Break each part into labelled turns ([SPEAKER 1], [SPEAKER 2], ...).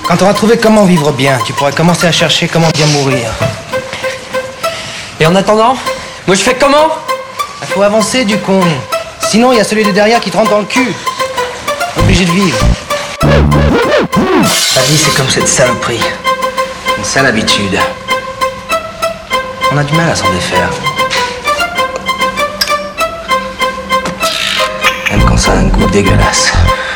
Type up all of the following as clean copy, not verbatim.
[SPEAKER 1] Quand tu auras trouvé comment vivre bien, tu pourras commencer à chercher comment bien mourir.
[SPEAKER 2] Et en attendant, moi je fais comment?
[SPEAKER 1] Il faut avancer, du con. Sinon, il y a celui de derrière qui te rentre dans le cul. Obligé de vivre. La vie, c'est comme cette saloperie. Une sale habitude. On a du mal à s'en défaire. Même quand ça a un goût dégueulasse.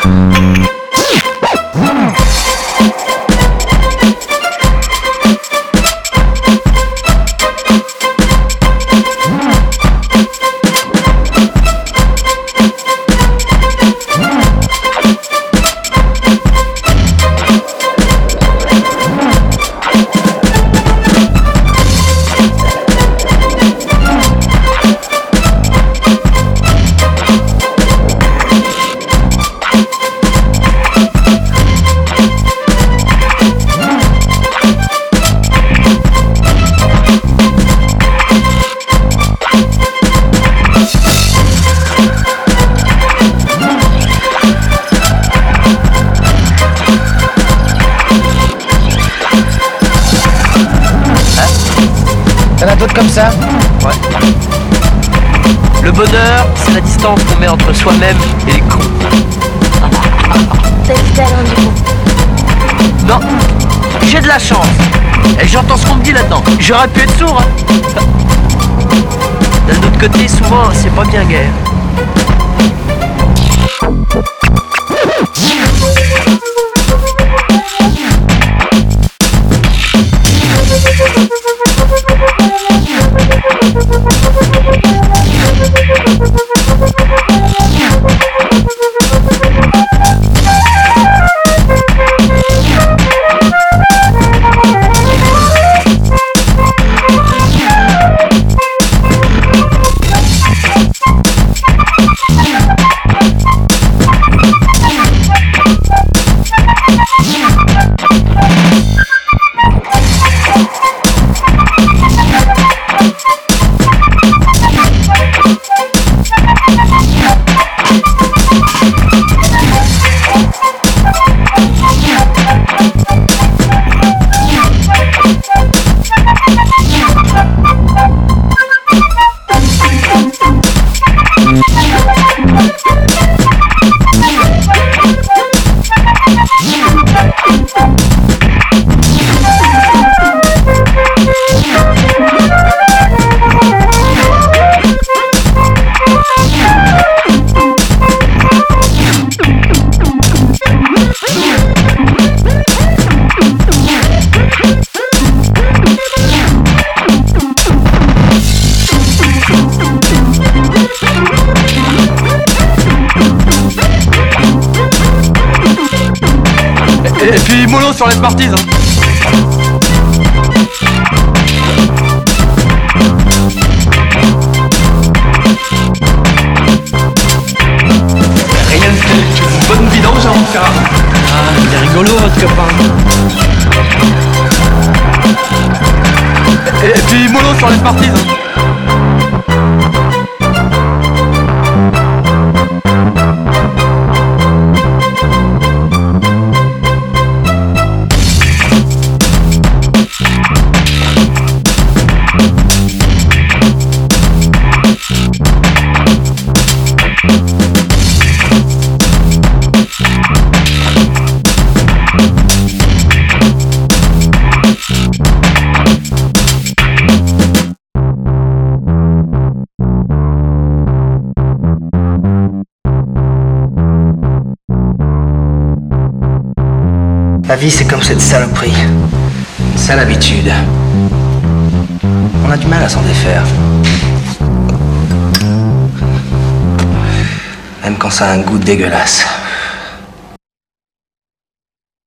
[SPEAKER 1] T'en as d'autres comme ça?
[SPEAKER 2] Ouais. Le bonheur, c'est la distance qu'on met entre soi-même et les cons.
[SPEAKER 3] T'as du talent du coup.
[SPEAKER 2] Non, j'ai de la chance. Et j'entends ce qu'on me dit là-dedans. J'aurais pu être sourd. Hein. D'un autre côté, souvent, c'est pas bien guère.
[SPEAKER 4] Et puis mollo sur les Smarties hein. Rien de tel, une bonne vidange avant de faire.
[SPEAKER 2] Ah, il est rigolo votre copain.
[SPEAKER 4] Et puis mollo sur les Smarties hein.
[SPEAKER 1] La vie, c'est comme cette saloperie. Une sale habitude. On a du mal à s'en défaire. Même quand ça a un goût dégueulasse.